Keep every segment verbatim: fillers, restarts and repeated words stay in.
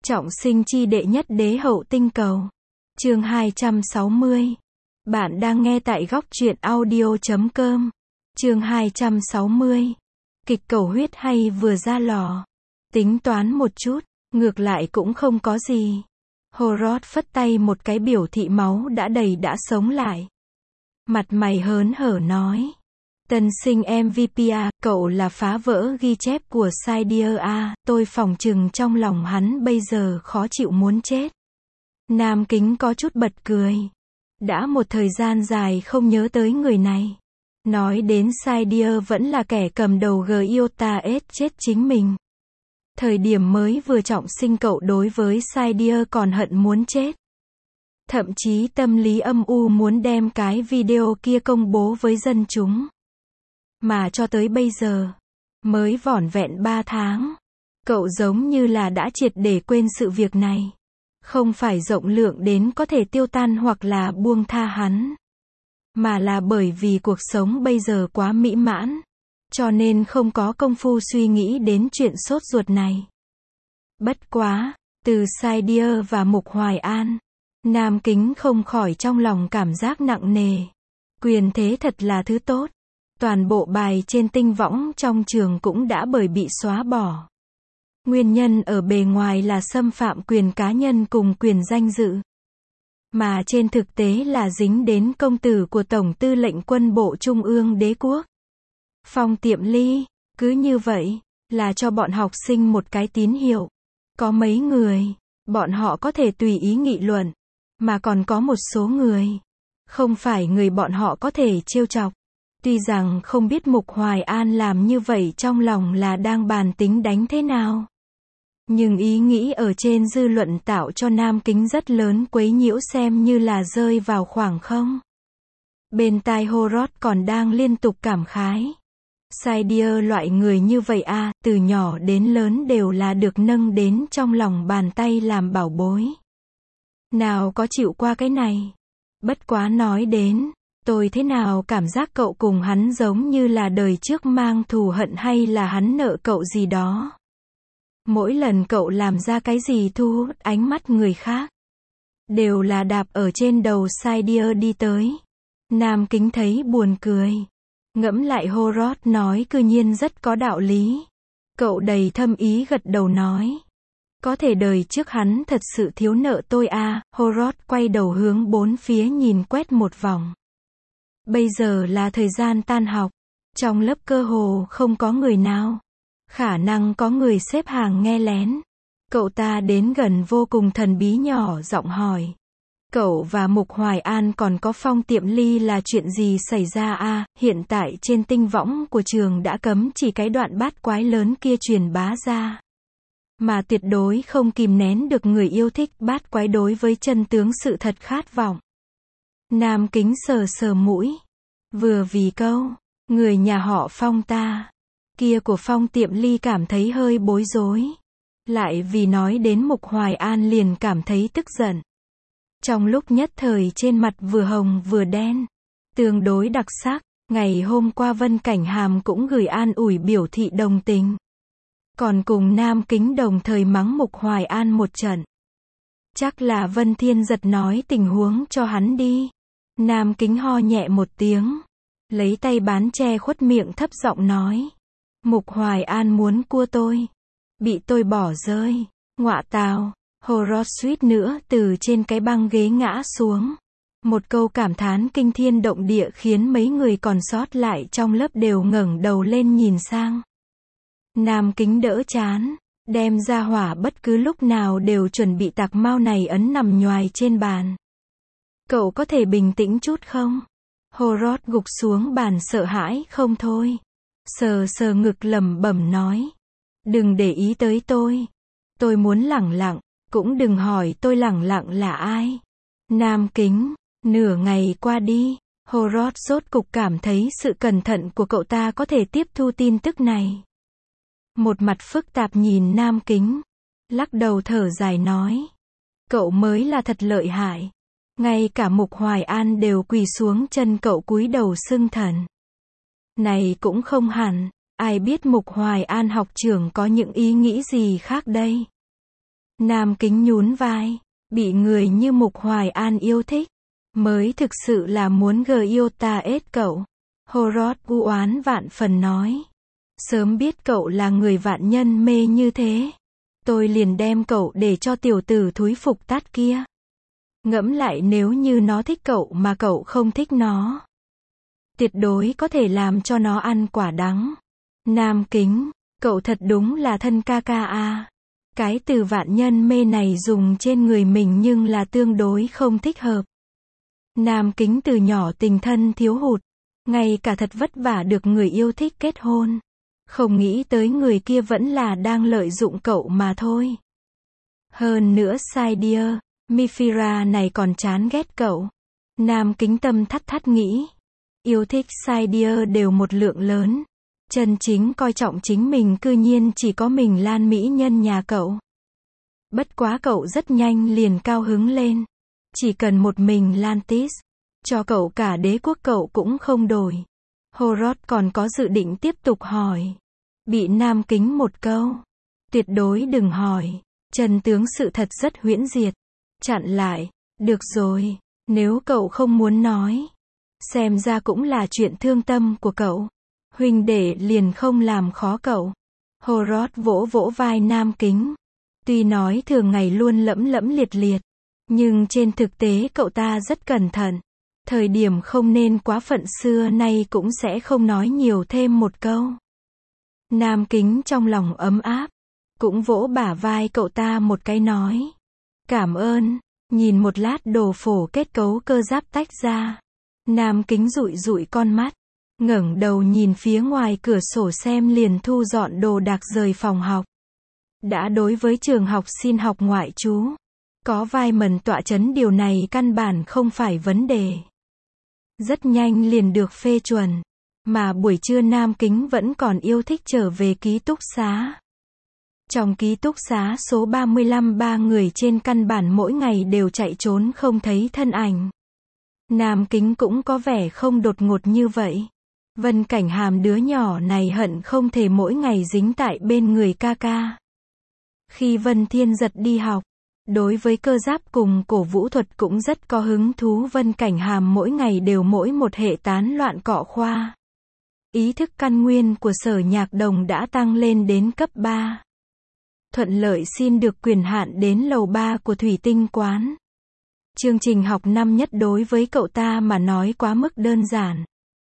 Trọng sinh chi đệ nhất đế hậu tinh cầu. Chương hai trăm sáu mươi. Bạn đang nghe tại góc truyện audio chấm com. Chương hai trăm sáu mươi. Kịch cầu huyết hay vừa ra lò. Tính toán một chút, ngược lại cũng không có gì. Horod phất tay một cái biểu thị máu đã đầy đã sống lại. Mặt mày hớn hở nói. Tân sinh em vê pê à, cậu là phá vỡ ghi chép của Sidious à, tôi phỏng chừng trong lòng hắn bây giờ khó chịu muốn chết. Nam Kính có chút bật cười. Đã một thời gian dài không nhớ tới người này. Nói đến Sidious vẫn là kẻ cầm đầu Giota S chết chính mình. Thời điểm mới vừa trọng sinh cậu đối với Sidious còn hận muốn chết. Thậm chí tâm lý âm u muốn đem cái video kia công bố với dân chúng. Mà cho tới bây giờ, mới vỏn vẹn ba tháng, cậu giống như là đã triệt để quên sự việc này. Không phải rộng lượng đến có thể tiêu tan hoặc là buông tha hắn. Mà là bởi vì cuộc sống bây giờ quá mỹ mãn. Cho nên không có công phu suy nghĩ đến chuyện sốt ruột này. Bất quá, từ Sidious và Mục Hoài An, Nam Kính không khỏi trong lòng cảm giác nặng nề. Quyền thế thật là thứ tốt. Toàn bộ bài trên tinh võng trong trường cũng đã bởi bị xóa bỏ. Nguyên nhân ở bề ngoài là xâm phạm quyền cá nhân cùng quyền danh dự. Mà trên thực tế là dính đến công tử của Tổng tư lệnh quân bộ Trung ương Đế quốc. Phong Tiệm Ly, cứ như vậy, là cho bọn học sinh một cái tín hiệu. Có mấy người, bọn họ có thể tùy ý nghị luận, mà còn có một số người, không phải người bọn họ có thể trêu chọc. Tuy rằng không biết Mục Hoài An làm như vậy trong lòng là đang bàn tính đánh thế nào. Nhưng ý nghĩ ở trên dư luận tạo cho Nam Kính rất lớn quấy nhiễu xem như là rơi vào khoảng không. Bên tai Horod còn đang liên tục cảm khái. Sidious loại người như vậy à, từ nhỏ đến lớn đều là được nâng đến trong lòng bàn tay làm bảo bối. Nào có chịu qua cái này. Bất quá nói đến, tôi thế nào cảm giác cậu cùng hắn giống như là đời trước mang thù hận hay là hắn nợ cậu gì đó. Mỗi lần cậu làm ra cái gì thu hút ánh mắt người khác, đều là đạp ở trên đầu Sidious đi tới. Nam Kính thấy buồn cười. Ngẫm lại Horod nói cư nhiên rất có đạo lý. Cậu đầy thâm ý gật đầu nói. Có thể đời trước hắn thật sự thiếu nợ tôi à, Horod quay đầu hướng bốn phía nhìn quét một vòng. Bây giờ là thời gian tan học. Trong lớp cơ hồ không có người nào. Khả năng có người xếp hàng nghe lén. Cậu ta đến gần vô cùng thần bí nhỏ giọng hỏi. Cậu và Mục Hoài An còn có Phong Tiệm Ly là chuyện gì xảy ra à, hiện tại trên tinh võng của trường đã cấm chỉ cái đoạn bát quái lớn kia truyền bá ra. Mà tuyệt đối không kìm nén được người yêu thích bát quái đối với chân tướng sự thật khát vọng. Nam Kính sờ sờ mũi. Vừa vì câu, người nhà họ Phong ta, kia của Phong Tiệm Ly cảm thấy hơi bối rối. Lại vì nói đến Mục Hoài An liền cảm thấy tức giận. Trong lúc nhất thời trên mặt vừa hồng vừa đen, tương đối đặc sắc. Ngày hôm qua Vân Cảnh Hàm cũng gửi an ủi biểu thị đồng tình. Còn cùng Nam Kính đồng thời mắng Mục Hoài An một trận. Chắc là Vân Thiên Giật nói tình huống cho hắn đi. Nam Kính ho nhẹ một tiếng, lấy tay bán che khuất miệng thấp giọng nói. Mục Hoài An muốn cua tôi, bị tôi bỏ rơi. Ngọa tào. Horod suýt nữa từ trên cái băng ghế ngã xuống. Một câu cảm thán kinh thiên động địa khiến mấy người còn sót lại trong lớp đều ngẩng đầu lên nhìn sang. Nam Kính đỡ chán, đem ra hỏa bất cứ lúc nào đều chuẩn bị tạc mau này ấn nằm nhoài trên bàn. Cậu có thể bình tĩnh chút không? Horod gục xuống bàn sợ hãi không thôi. Sờ sờ ngực lẩm bẩm nói. Đừng để ý tới tôi. Tôi muốn lẳng lặng. Cũng đừng hỏi tôi lẳng lặng là ai. Nam Kính, nửa ngày qua đi, Horod rốt cục cảm thấy sự cẩn thận của cậu ta có thể tiếp thu tin tức này. Một mặt phức tạp nhìn Nam Kính, lắc đầu thở dài nói. Cậu mới là thật lợi hại. Ngay cả Mục Hoài An đều quỳ xuống chân cậu cúi đầu xưng thần. Này cũng không hẳn, ai biết Mục Hoài An học trưởng có những ý nghĩ gì khác đây. Nam Kính nhún vai. Bị người như Mục Hoài An yêu thích. Mới thực sự là muốn gờ yêu ta ết cậu. Horod u oán vạn phần nói. Sớm biết cậu là người vạn nhân mê như thế. Tôi liền đem cậu để cho tiểu tử thúi phục tát kia. Ngẫm lại nếu như nó thích cậu mà cậu không thích nó. Tuyệt đối có thể làm cho nó ăn quả đắng. Nam Kính, cậu thật đúng là thân ca ca a. Cái từ vạn nhân mê này dùng trên người mình nhưng là tương đối không thích hợp. Nam Kính từ nhỏ tình thân thiếu hụt. Ngay cả thật vất vả được người yêu thích kết hôn. Không nghĩ tới người kia vẫn là đang lợi dụng cậu mà thôi. Hơn nữa Saidia, Mifira này còn chán ghét cậu. Nam Kính tâm thắt thắt nghĩ. Yêu thích Saidia đều một lượng lớn. Chân chính coi trọng chính mình cư nhiên chỉ có mình Lan mỹ nhân nhà cậu. Bất quá cậu rất nhanh liền cao hứng lên. Chỉ cần một mình Lantis. Cho cậu cả đế quốc cậu cũng không đổi. Horod còn có dự định tiếp tục hỏi. Bị Nam Kính một câu. Tuyệt đối đừng hỏi. Chân tướng sự thật rất huyễn diệt. Chặn lại. Được rồi. Nếu cậu không muốn nói. Xem ra cũng là chuyện thương tâm của cậu. Huynh đệ liền không làm khó cậu. Horod vỗ vỗ vai Nam Kính. Tuy nói thường ngày luôn lẫm lẫm liệt liệt. Nhưng trên thực tế cậu ta rất cẩn thận. Thời điểm không nên quá phận xưa nay cũng sẽ không nói nhiều thêm một câu. Nam Kính trong lòng ấm áp. Cũng vỗ bả vai cậu ta một cái nói. Cảm ơn. Nhìn một lát đồ phổ kết cấu cơ giáp tách ra. Nam Kính dụi dụi con mắt. Ngẩng đầu nhìn phía ngoài cửa sổ xem liền thu dọn đồ đạc rời phòng học. Đã đối với trường học xin học ngoại trú. Có vai mần tọa chấn điều này căn bản không phải vấn đề. Rất nhanh liền được phê chuẩn. Mà buổi trưa Nam Kính vẫn còn yêu thích trở về ký túc xá. Trong ký túc xá số ba mươi lăm ba người trên căn bản mỗi ngày đều chạy trốn không thấy thân ảnh. Nam Kính cũng có vẻ không đột ngột như vậy. Vân Cảnh Hàm đứa nhỏ này hận không thể mỗi ngày dính tại bên người ca ca. Khi Vân Thiên Giật đi học, đối với cơ giáp cùng cổ vũ thuật cũng rất có hứng thú. Vân Cảnh Hàm mỗi ngày đều mỗi một hệ tán loạn cọ khoa. Ý thức căn nguyên của Sở Nhạc Đồng đã tăng lên đến cấp ba. Thuận lợi xin được quyền hạn đến lầu ba của Thủy Tinh Quán. Chương trình học năm nhất đối với cậu ta mà nói quá mức đơn giản.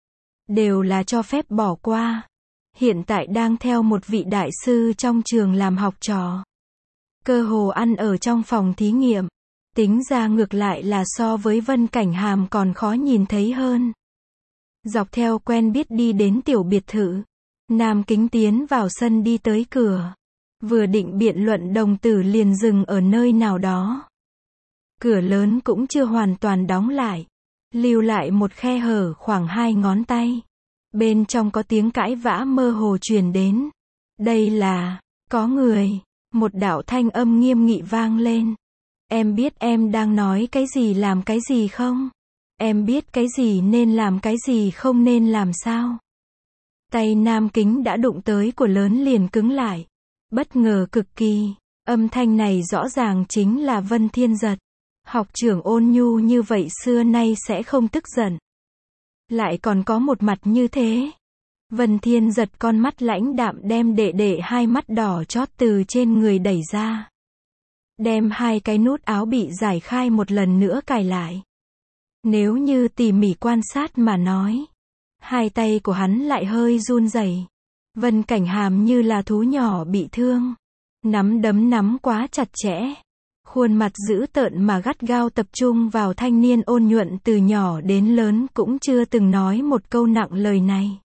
Đều là cho phép bỏ qua. Hiện tại đang theo một vị đại sư trong trường làm học trò. Cơ hồ ăn ở trong phòng thí nghiệm. Tính ra ngược lại là so với Vân Cảnh Hàm còn khó nhìn thấy hơn. Dọc theo quen biết đi đến tiểu biệt thự. Nam Kính tiến vào sân đi tới cửa. Vừa định biện luận đồng tử liền dừng ở nơi nào đó. Cửa lớn cũng chưa hoàn toàn đóng lại. Lưu lại một khe hở khoảng hai ngón tay. Bên trong có tiếng cãi vã mơ hồ truyền đến. Đây là, có người. Một đạo thanh âm nghiêm nghị vang lên. Em biết em đang nói cái gì làm cái gì không? Em biết cái gì nên làm cái gì không nên làm sao? Tay Nam Kính đã đụng tới của lớn liền cứng lại. Bất ngờ cực kỳ. Âm thanh này rõ ràng chính là Vân Thiên Giật. Học trưởng ôn nhu như vậy xưa nay sẽ không tức giận. Lại còn có một mặt như thế. Vân Thiên Giật con mắt lãnh đạm đem đệ đệ hai mắt đỏ chót từ trên người đẩy ra. Đem hai cái nút áo bị giải khai một lần nữa cài lại. Nếu như tỉ mỉ quan sát mà nói. Hai tay của hắn lại hơi run rẩy. Vân Cảnh Hàm như là thú nhỏ bị thương. Nắm đấm nắm quá chặt chẽ. Khuôn mặt dữ tợn mà gắt gao tập trung vào thanh niên ôn nhuận từ nhỏ đến lớn cũng chưa từng nói một câu nặng lời này.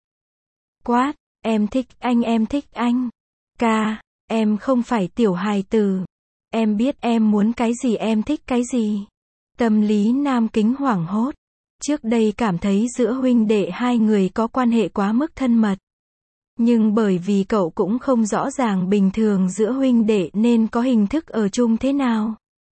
Quát, em thích anh em thích anh. Ca, em không phải tiểu hài tử. Em biết em muốn cái gì em thích cái gì. Tâm lý Nam Kính hoảng hốt. Trước đây cảm thấy giữa huynh đệ hai người có quan hệ quá mức thân mật. Nhưng bởi vì cậu cũng không rõ ràng bình thường giữa huynh đệ nên có hình thức ở chung thế nào.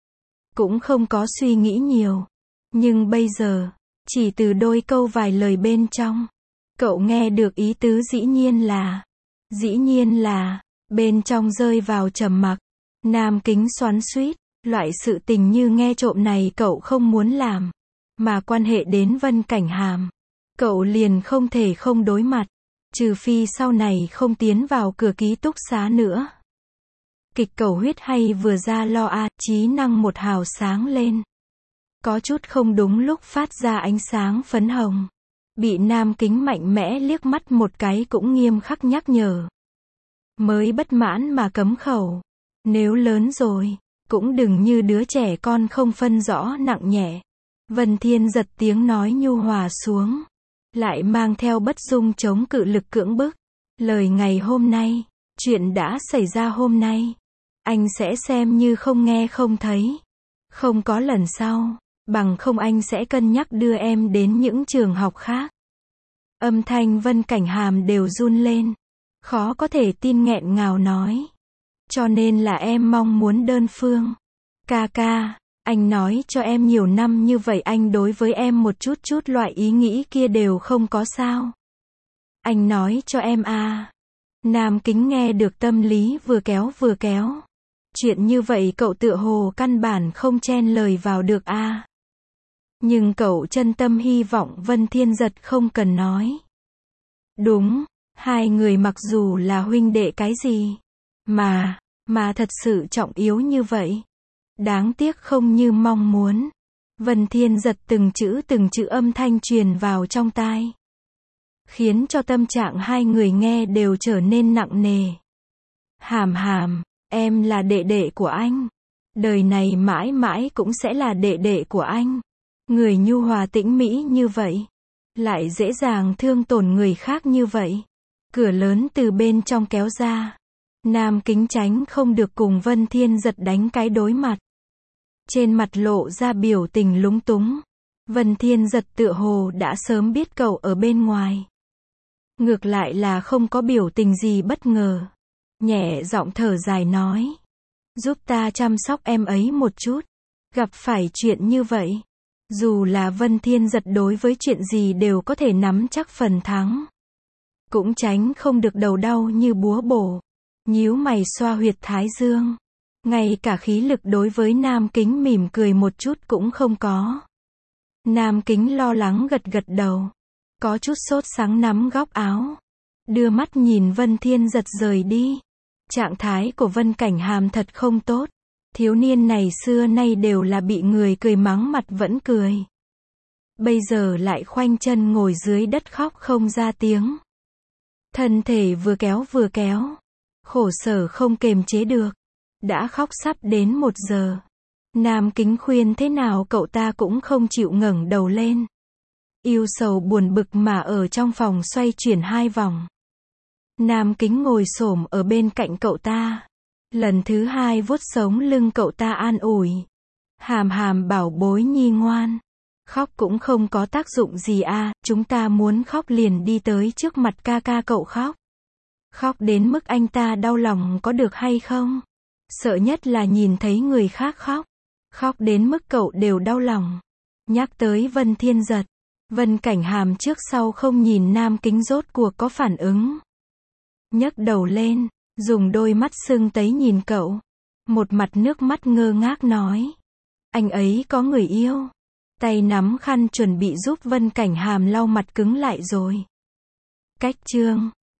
Cũng không có suy nghĩ nhiều. Nhưng bây giờ, chỉ từ đôi câu vài lời bên trong, cậu nghe được ý tứ dĩ nhiên là, dĩ nhiên là, bên trong rơi vào trầm mặc. Nam Kính xoắn xuýt, loại sự tình như nghe trộm này cậu không muốn làm. Mà quan hệ đến Vân Cảnh Hàm, cậu liền không thể không đối mặt. Trừ phi sau này không tiến vào cửa ký túc xá nữa. Kịch cầu huyết hay vừa ra lo a, trí năng một hào sáng lên. Có chút không đúng lúc phát ra ánh sáng phấn hồng. Bị Nam Kính mạnh mẽ liếc mắt một cái cũng nghiêm khắc nhắc nhở. Mới bất mãn mà cấm khẩu. Nếu lớn rồi, cũng đừng như đứa trẻ con không phân rõ nặng nhẹ. Vân Thiên giật tiếng nói nhu hòa xuống. Lại mang theo bất dung chống cự lực cưỡng bức. Lời ngày hôm nay, chuyện đã xảy ra hôm nay. Anh sẽ xem như không nghe không thấy. Không có lần sau, bằng không anh sẽ cân nhắc đưa em đến những trường học khác. Âm thanh Vân Cảnh Hàm đều run lên. Khó có thể tin nghẹn ngào nói. Cho nên là em mong muốn đơn phương. Ca ca, anh nói cho em nhiều năm như vậy anh đối với em một chút chút loại ý nghĩ kia đều không có sao. Anh nói cho em à. Nam Kính nghe được tâm lý vừa kéo vừa kéo. Chuyện như vậy cậu tựa hồ căn bản không chen lời vào được a. Nhưng cậu chân tâm hy vọng Vân Thiên giật không cần nói. Đúng, hai người mặc dù là huynh đệ cái gì, mà, mà thật sự trọng yếu như vậy. Đáng tiếc không như mong muốn. Vân Thiên giật từng chữ từng chữ âm thanh truyền vào trong tai. Khiến cho tâm trạng hai người nghe đều trở nên nặng nề. Hàm Hàm, em là đệ đệ của anh. Đời này mãi mãi cũng sẽ là đệ đệ của anh. Người nhu hòa tĩnh mỹ như vậy. Lại dễ dàng thương tổn người khác như vậy. Cửa lớn từ bên trong kéo ra. Nam Kính tránh không được cùng Vân Thiên giật đánh cái đối mặt. Trên mặt lộ ra biểu tình lúng túng. Vân Thiên giật tựa hồ đã sớm biết cậu ở bên ngoài. Ngược lại là không có biểu tình gì bất ngờ. Nhẹ giọng thở dài nói. Giúp ta chăm sóc em ấy một chút. Gặp phải chuyện như vậy. Dù là Vân Thiên giật đối với chuyện gì đều có thể nắm chắc phần thắng. Cũng tránh không được đầu đau như búa bổ. Nhíu mày xoa huyệt thái dương. Ngay cả khí lực đối với Nam Kính mỉm cười một chút cũng không có. Nam Kính lo lắng gật gật đầu. Có chút sốt sắng nắm góc áo. Đưa mắt nhìn Vân Thiên giật rời đi. Trạng thái của Vân Cảnh Hàm thật không tốt. Thiếu niên này xưa nay đều là bị người cười mắng mặt vẫn cười. Bây giờ lại khoanh chân ngồi dưới đất khóc không ra tiếng. Thân thể vừa kéo vừa kéo. Khổ sở không kềm chế được. Đã khóc sắp đến một giờ. Nam Kính khuyên thế nào cậu ta cũng không chịu ngẩng đầu lên. Yêu sầu buồn bực mà ở trong phòng xoay chuyển hai vòng. Nam Kính ngồi xổm ở bên cạnh cậu ta. Lần thứ hai vuốt sống lưng cậu ta an ủi. Hàm Hàm bảo bối nhi ngoan. Khóc cũng không có tác dụng gì à, chúng ta muốn khóc liền đi tới trước mặt ca ca cậu khóc. Khóc đến mức anh ta đau lòng có được hay không? Sợ nhất là nhìn thấy người khác khóc. Khóc đến mức cậu đều đau lòng. Nhắc tới Vân Thiên giật. Vân Cảnh Hàm trước sau không nhìn Nam Kính rốt cuộc có phản ứng. Nhấc đầu lên, dùng đôi mắt sưng tấy nhìn cậu. Một mặt nước mắt ngơ ngác nói. Anh ấy có người yêu. Tay nắm khăn chuẩn bị giúp Vân Cảnh Hàm lau mặt cứng lại rồi. Cách chương